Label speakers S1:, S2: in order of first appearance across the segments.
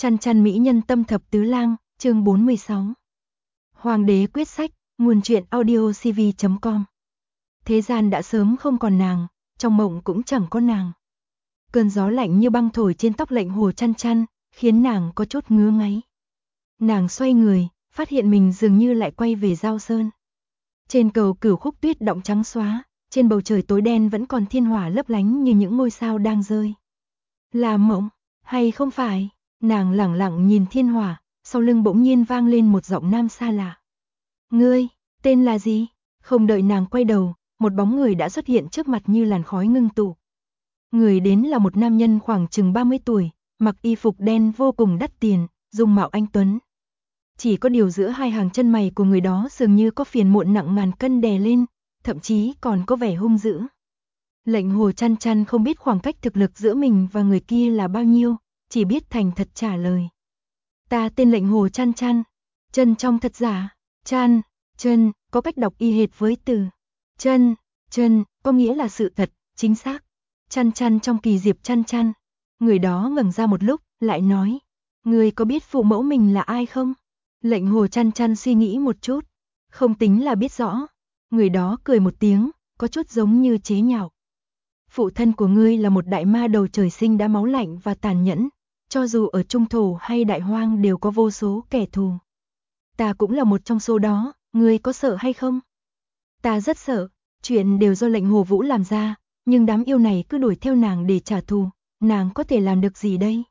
S1: Chăn chăn mỹ nhân tâm thập tứ lang, chương 46. Hoàng đế quyết sách, nguồn truyện audiocv.com. Thế gian đã sớm không còn nàng, trong mộng cũng chẳng có nàng. Cơn gió lạnh như băng thổi trên tóc Lệnh Hồ Chăn chăn, khiến nàng có chút ngứa ngáy. Nàng xoay người, phát hiện mình dường như lại quay về Giao Sơn. Trên cầu Cửu Khúc tuyết đọng trắng xóa, trên bầu trời tối đen vẫn còn thiên hỏa lấp lánh như những ngôi sao đang rơi. Là mộng, hay không phải? Nàng lẳng lặng nhìn thiên hỏa, sau lưng bỗng nhiên vang lên một giọng nam xa lạ. Ngươi, tên là gì? Không đợi nàng quay đầu, một bóng người đã xuất hiện trước mặt như làn khói ngưng tụ. Người đến là một nam nhân khoảng chừng 30 tuổi, mặc y phục đen vô cùng đắt tiền, dung mạo anh tuấn. Chỉ có điều giữa hai hàng chân mày của người đó dường như có phiền muộn nặng ngàn cân đè lên, thậm chí còn có vẻ hung dữ. Lệnh Hồ Chăn chăn không biết khoảng cách thực lực giữa mình và người kia là bao nhiêu, chỉ biết thành thật trả lời. Ta tên Lệnh Hồ Chăn chăn, chân trong thật giả, chăn, chân, có cách đọc y hệt với từ chân, chân, có nghĩa là sự thật, chính xác. Chăn chăn trong kỳ diệp chăn chăn. Người đó ngẩng ra một lúc, lại nói, ngươi có biết phụ mẫu mình là ai không? Lệnh Hồ Chăn chăn suy nghĩ một chút, không tính là biết rõ. Người đó cười một tiếng, có chút giống như chế nhạo. Phụ thân của ngươi là một đại ma đầu trời sinh đã máu lạnh và tàn nhẫn, cho dù ở trung thổ hay đại hoang đều có vô số kẻ thù. Ta cũng là một trong số đó, ngươi có sợ hay không? Ta rất sợ, chuyện đều do Lệnh Hồ Vũ làm ra, nhưng đám yêu này cứ đuổi theo nàng để trả thù, nàng có thể làm được gì đây?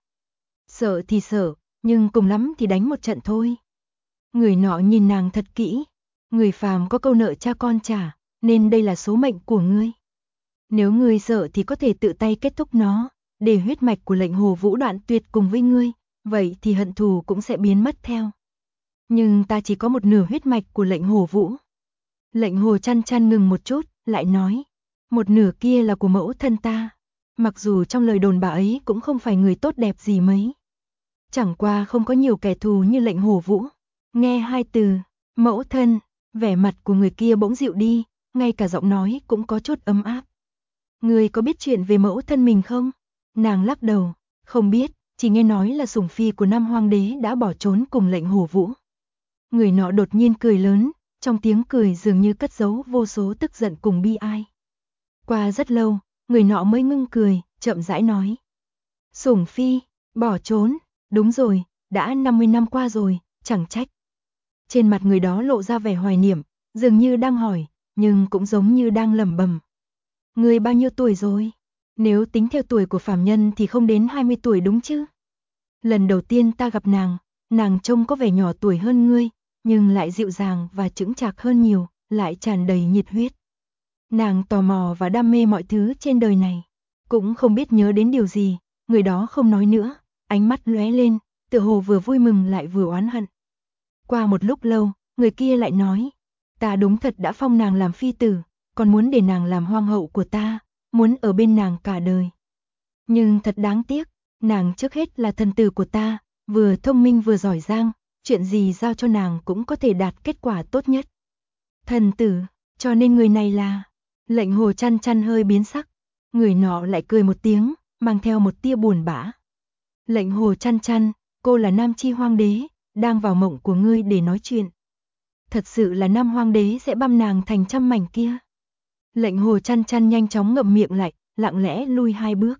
S1: Sợ thì sợ, nhưng cùng lắm thì đánh một trận thôi. Người nọ nhìn nàng thật kỹ, người phàm có câu nợ cha con trả, nên đây là số mệnh của ngươi. Nếu ngươi sợ thì có thể tự tay kết thúc nó, để huyết mạch của Lệnh Hồ Vũ đoạn tuyệt cùng với ngươi, vậy thì hận thù cũng sẽ biến mất theo. Nhưng ta chỉ có một nửa huyết mạch của Lệnh Hồ Vũ. Lệnh Hồ Chăn chăn ngừng một chút, lại nói, một nửa kia là của mẫu thân ta. Mặc dù trong lời đồn bà ấy cũng không phải người tốt đẹp gì mấy. Chẳng qua không có nhiều kẻ thù như Lệnh Hồ Vũ. Nghe hai từ, mẫu thân, vẻ mặt của người kia bỗng dịu đi, ngay cả giọng nói cũng có chút ấm áp. Ngươi có biết chuyện về mẫu thân mình không? Nàng lắc đầu, không biết, chỉ nghe nói là sủng phi của Nam Hoàng đế đã bỏ trốn cùng Lệnh Hồ Vũ. Người nọ đột nhiên cười lớn, trong tiếng cười dường như cất giấu vô số tức giận cùng bi ai. Qua rất lâu, người nọ mới ngưng cười, chậm rãi nói. Sủng phi, bỏ trốn, đúng rồi, đã 50 năm qua rồi, chẳng trách. Trên mặt người đó lộ ra vẻ hoài niệm, dường như đang hỏi, nhưng cũng giống như đang lẩm bẩm. Ngươi bao nhiêu tuổi rồi? Nếu tính theo tuổi của phàm nhân thì không đến 20 tuổi đúng chứ? Lần đầu tiên ta gặp nàng trông có vẻ nhỏ tuổi hơn ngươi, nhưng lại dịu dàng và chững chạc hơn nhiều, lại tràn đầy nhiệt huyết. Nàng tò mò và đam mê mọi thứ trên đời này, cũng không biết nhớ đến điều gì, người đó không nói nữa, ánh mắt lóe lên, tựa hồ vừa vui mừng lại vừa oán hận. Qua một lúc lâu, người kia lại nói, ta đúng thật đã phong nàng làm phi tử, còn muốn để nàng làm hoàng hậu của ta, muốn ở bên nàng cả đời. Nhưng thật đáng tiếc, nàng trước hết là thần tử của ta, vừa thông minh vừa giỏi giang, chuyện gì giao cho nàng cũng có thể đạt kết quả tốt nhất. Thần tử, cho nên người này là... Lệnh Hồ Chăn chăn hơi biến sắc, người nọ lại cười một tiếng, mang theo một tia buồn bã. Lệnh Hồ Chăn chăn, cô là Nam Chi Hoàng đế, đang vào mộng của ngươi để nói chuyện. Thật sự là Nam Hoàng đế sẽ băm nàng thành trăm mảnh kia. Lệnh Hồ Chăn chăn nhanh chóng ngậm miệng lại, lặng lẽ lui 2 bước.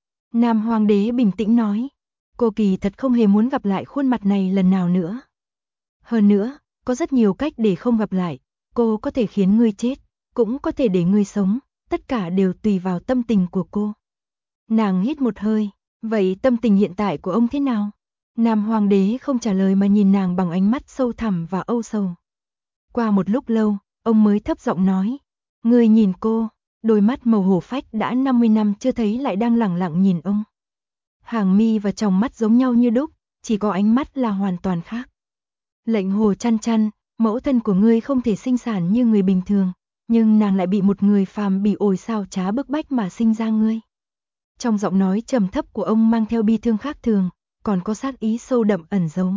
S1: Nam Hoàng đế bình tĩnh nói, cô kỳ thật không hề muốn gặp lại khuôn mặt này lần nào nữa. Hơn nữa, có rất nhiều cách để không gặp lại, cô có thể khiến ngươi chết, cũng có thể để ngươi sống, tất cả đều tùy vào tâm tình của cô. Nàng hít một hơi, vậy tâm tình hiện tại của ông thế nào? Nam Hoàng đế không trả lời mà nhìn nàng bằng ánh mắt sâu thẳm và âu sầu. Qua một lúc lâu, ông mới thấp giọng nói, ngươi nhìn cô, đôi mắt màu hổ phách đã 50 năm chưa thấy lại đang lẳng lặng nhìn ông. Hàng mi và tròng mắt giống nhau như đúc, chỉ có ánh mắt là hoàn toàn khác. Lệnh Hồ Chăn chăn, mẫu thân của ngươi không thể sinh sản như người bình thường, nhưng nàng lại bị một người phàm bỉ ổi xảo trá bức bách mà sinh ra ngươi. Trong giọng nói trầm thấp của ông mang theo bi thương khác thường, còn có sát ý sâu đậm ẩn giấu.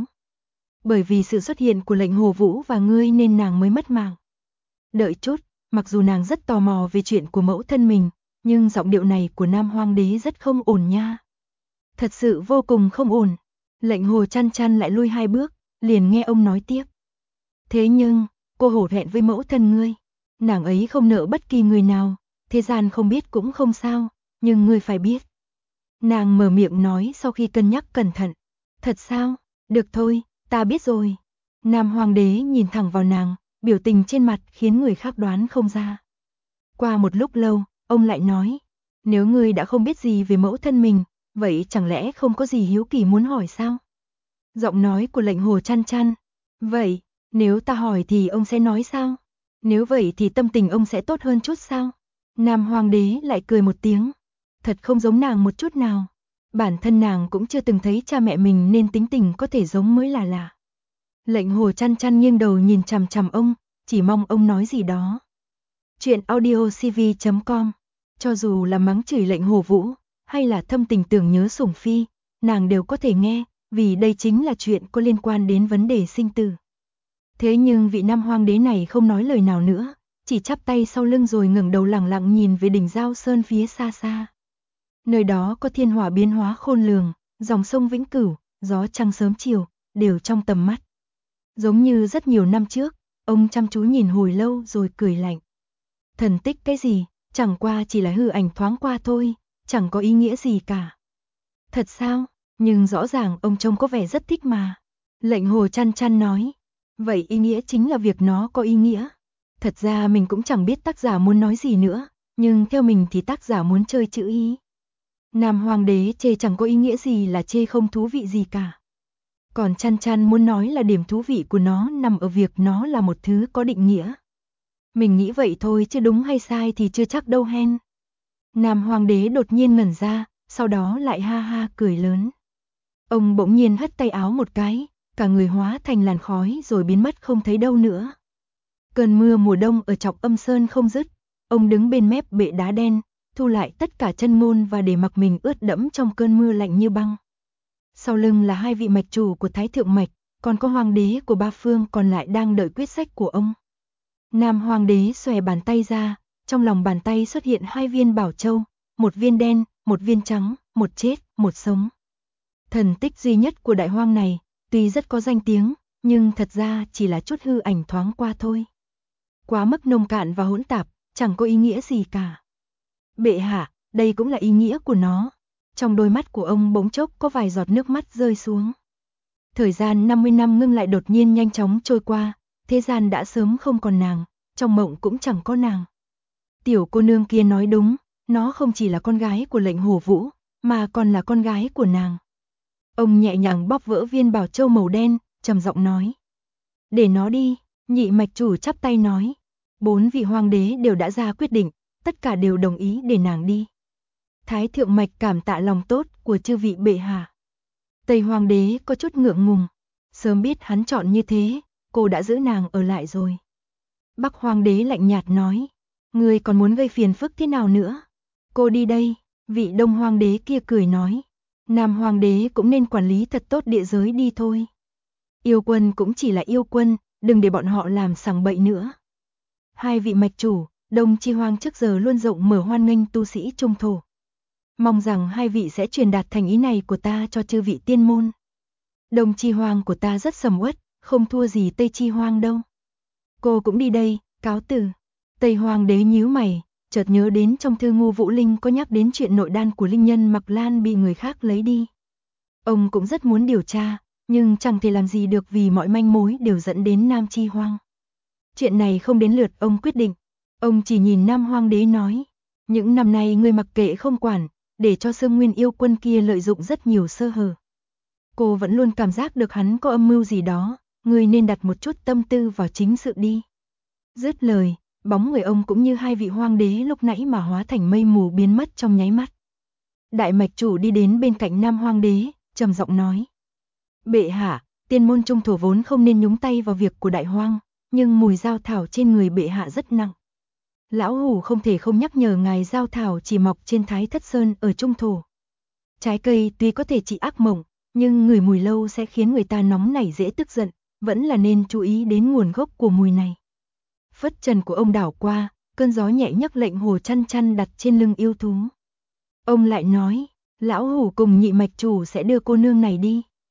S1: Bởi vì sự xuất hiện của Lệnh Hồ Vũ và ngươi nên nàng mới mất mạng. Đợi chút, mặc dù nàng rất tò mò về chuyện của mẫu thân mình, nhưng giọng điệu này của Nam Hoàng đế rất không ổn nha. Thật sự vô cùng không ổn. Lệnh Hồ Chăn Chăn lại lui 2 bước, liền nghe ông nói tiếp. Thế nhưng, cô hổ thẹn với mẫu thân ngươi, nàng ấy không nợ bất kỳ người nào, thế gian không biết cũng không sao, nhưng ngươi phải biết. Nàng mở miệng nói sau khi cân nhắc cẩn thận. Thật sao? Được thôi, ta biết rồi. Nam Hoàng đế nhìn thẳng vào nàng, biểu tình trên mặt khiến người khác đoán không ra. Qua một lúc lâu, ông lại nói, nếu ngươi đã không biết gì về mẫu thân mình, vậy chẳng lẽ không có gì hiếu kỳ muốn hỏi sao? Giọng nói của Lệnh Hồ Chăn Chăn. Vậy, nếu ta hỏi thì ông sẽ nói sao? Nếu vậy thì tâm tình ông sẽ tốt hơn chút sao? Nam Hoàng đế lại cười một tiếng. Thật không giống nàng một chút nào. Bản thân nàng cũng chưa từng thấy cha mẹ mình nên tính tình có thể giống mới là lạ. Lệnh Hồ Chăn Chăn nghiêng đầu nhìn chằm chằm ông, chỉ mong ông nói gì đó. Chuyện audiocv.com. Cho dù là mắng chửi Lệnh Hồ Vũ, hay là thâm tình tưởng nhớ sủng phi, nàng đều có thể nghe, vì đây chính là chuyện có liên quan đến vấn đề sinh tử. Thế nhưng vị Nam Hoàng đế này không nói lời nào nữa, chỉ chắp tay sau lưng rồi ngẩng đầu lẳng lặng nhìn về đỉnh Giao Sơn phía xa xa. Nơi đó có thiên hỏa biến hóa khôn lường, dòng sông vĩnh cửu, gió trăng sớm chiều, đều trong tầm mắt. Giống như rất nhiều năm trước, ông chăm chú nhìn hồi lâu rồi cười lạnh. Thần tích cái gì, chẳng qua chỉ là hư ảnh thoáng qua thôi, chẳng có ý nghĩa gì cả. Thật sao, nhưng rõ ràng ông trông có vẻ rất thích mà. Lệnh Hồ Chăn Chăn nói, vậy ý nghĩa chính là việc nó có ý nghĩa. Thật ra mình cũng chẳng biết tác giả muốn nói gì nữa, nhưng theo mình thì tác giả muốn chơi chữ ý. Nam Hoàng đế chê chẳng có ý nghĩa gì là chê không thú vị gì cả. Còn Chăn Chăn muốn nói là điểm thú vị của nó nằm ở việc nó là một thứ có định nghĩa. Mình nghĩ vậy thôi chứ đúng hay sai thì chưa chắc đâu hen. Nam Hoàng đế đột nhiên ngẩn ra, sau đó lại ha ha cười lớn. Ông bỗng nhiên hất tay áo một cái, cả người hóa thành làn khói rồi biến mất không thấy đâu nữa. Cơn mưa mùa đông ở Trọng Âm Sơn không dứt, ông đứng bên mép bệ đá đen, thu lại tất cả chân ngôn và để mặc mình ướt đẫm trong cơn mưa lạnh như băng. Sau lưng là 2 vị mạch chủ của Thái Thượng Mạch, còn có hoàng đế của 3 phương còn lại đang đợi quyết sách của ông. Nam Hoàng đế xòe bàn tay ra, trong lòng bàn tay xuất hiện 2 viên bảo châu, một viên đen, một viên trắng, một chết, một sống. Thần tích duy nhất của đại hoang này, tuy rất có danh tiếng, nhưng thật ra chỉ là chút hư ảnh thoáng qua thôi. Quá mức nông cạn và hỗn tạp, chẳng có ý nghĩa gì cả. Bệ hạ, đây cũng là ý nghĩa của nó. Trong đôi mắt của ông bỗng chốc có vài giọt nước mắt rơi xuống. Thời gian 50 năm ngưng lại đột nhiên nhanh chóng trôi qua, thế gian đã sớm không còn nàng, trong mộng cũng chẳng có nàng. Tiểu cô nương kia nói đúng, nó không chỉ là con gái của Lệnh Hồ Vũ, mà còn là con gái của nàng. Ông nhẹ nhàng bóp vỡ viên bảo châu màu đen, trầm giọng nói. Để nó đi, nhị mạch chủ chắp tay nói. 4 vị hoàng đế đều đã ra quyết định, tất cả đều đồng ý để nàng đi. Thái Thượng Mạch cảm tạ lòng tốt của chư vị bệ hạ. Tây Hoàng đế có chút ngượng ngùng, sớm biết hắn chọn như thế, cô đã giữ nàng ở lại rồi. Bắc Hoàng đế lạnh nhạt nói, ngươi còn muốn gây phiền phức thế nào nữa? Cô đi đây, vị Đông Hoàng đế kia cười nói, Nam Hoàng đế cũng nên quản lý thật tốt địa giới đi thôi. Yêu quân cũng chỉ là yêu quân, đừng để bọn họ làm sằng bậy nữa. 2 vị mạch chủ, Đông Chi Hoang trước giờ luôn rộng mở hoan nghênh tu sĩ trung thổ. Mong rằng 2 vị sẽ truyền đạt thành ý này của ta cho chư vị tiên môn. Đông Chi Hoang của ta rất sầm uất, không thua gì Tây Chi Hoang đâu. Cô cũng đi đây, cáo từ. Tây Hoàng đế nhíu mày, chợt nhớ đến trong thư Ngu Vũ Linh có nhắc đến chuyện nội đan của linh nhân Mặc Lan bị người khác lấy đi. Ông cũng rất muốn điều tra, nhưng chẳng thể làm gì được vì mọi manh mối đều dẫn đến Nam Chi Hoang. Chuyện này không đến lượt ông quyết định, ông chỉ nhìn Nam Hoàng đế nói, những năm nay ngươi mặc kệ không quản, để cho Sương Nguyên yêu quân kia lợi dụng rất nhiều sơ hở. Cô vẫn luôn cảm giác được hắn có âm mưu gì đó, ngươi nên đặt một chút tâm tư vào chính sự đi. Dứt lời, bóng người ông cũng như 2 vị hoàng đế lúc nãy mà hóa thành mây mù biến mất trong nháy mắt. Đại mạch chủ đi đến bên cạnh Nam Hoàng đế, trầm giọng nói. Bệ hạ, tiên môn trung thổ vốn không nên nhúng tay vào việc của đại hoang, nhưng mùi giao thảo trên người bệ hạ rất nặng. Lão hủ không thể không nhắc nhở ngài giao thảo chỉ mọc trên Thái Thất Sơn ở trung thổ. Trái cây tuy có thể trị ác mộng, nhưng ngửi mùi lâu sẽ khiến người ta nóng nảy dễ tức giận, vẫn là nên chú ý đến nguồn gốc của mùi này. Phất trần của ông đảo qua, cơn gió nhẹ nhấc Lệnh Hồ Chăn Chăn đặt trên lưng yêu thú. Ông lại nói, lão hủ cùng nhị mạch chủ sẽ đưa cô nương này đi.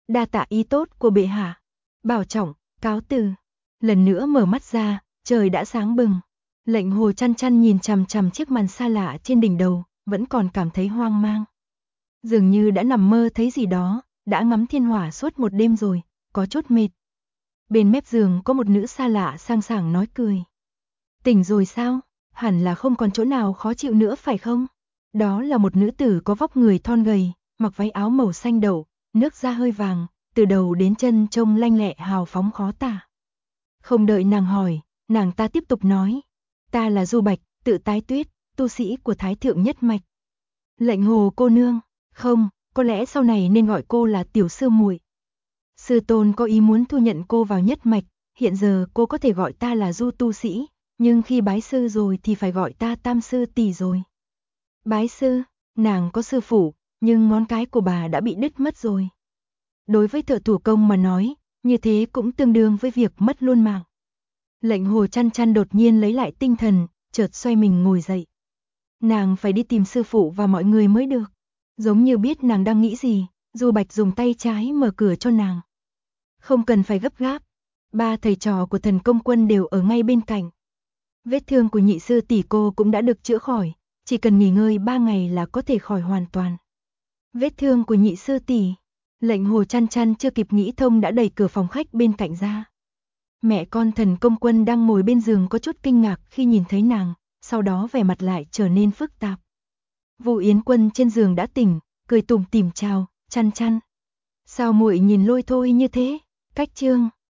S1: Đa tạ ý tốt của bệ hạ. Bảo trọng, cáo từ. Lần nữa mở mắt ra, trời đã sáng bừng. Lệnh Hồ chăn chăn nhìn chằm chằm chiếc màn xa lạ trên đỉnh đầu, vẫn còn cảm thấy hoang mang. Dường như đã nằm mơ thấy gì đó, đã ngắm thiên hỏa suốt một đêm rồi, có chút mệt. Bên mép giường có một nữ xa lạ sang sảng nói cười. Tỉnh rồi sao? Hẳn là không còn chỗ nào khó chịu nữa phải không? Đó là một nữ tử có vóc người thon gầy, mặc váy áo màu xanh đậu, nước da hơi vàng, từ đầu đến chân trông lanh lẹ hào phóng khó tả. Không đợi nàng hỏi, nàng ta tiếp tục nói. Ta là Du Bạch, tự Tái Tuyết, tu sĩ của Thái Thượng Nhất Mạch. Lệnh Hồ cô nương, không, có lẽ sau này nên gọi cô là tiểu sư muội. Sư tôn có ý muốn thu nhận cô vào Nhất Mạch, hiện giờ cô có thể gọi ta là Du tu sĩ, nhưng khi bái sư rồi thì phải gọi ta Tam sư tỷ rồi. Bái sư, nàng có sư phụ, nhưng ngón cái của bà đã bị đứt mất rồi. Đối với thợ thủ công mà nói, như thế cũng tương đương với việc mất luôn mạng. Lệnh Hồ chăn chăn đột nhiên lấy lại tinh thần, chợt xoay mình ngồi dậy. Nàng phải đi tìm sư phụ và mọi người mới được. Giống như biết nàng đang nghĩ gì, Du Bạch dùng tay trái mở cửa cho nàng. Không cần phải gấp gáp, ba thầy trò của Thần Công Quân đều ở ngay bên cạnh. Vết thương của nhị sư tỷ cô cũng đã được chữa khỏi, chỉ cần nghỉ ngơi 3 ngày là có thể khỏi hoàn toàn. Vết thương của nhị sư tỷ, Lệnh Hồ chăn chăn chưa kịp nghĩ thông đã đẩy cửa phòng khách bên cạnh ra. Mẹ con Thần Công Quân đang ngồi bên giường có chút kinh ngạc khi nhìn thấy nàng, sau đó vẻ mặt lại trở nên phức tạp. Vu Yến Quân trên giường đã tỉnh, cười tủm tỉm chào, chăn chăn. Sao muội nhìn lôi thôi như thế? Cách chương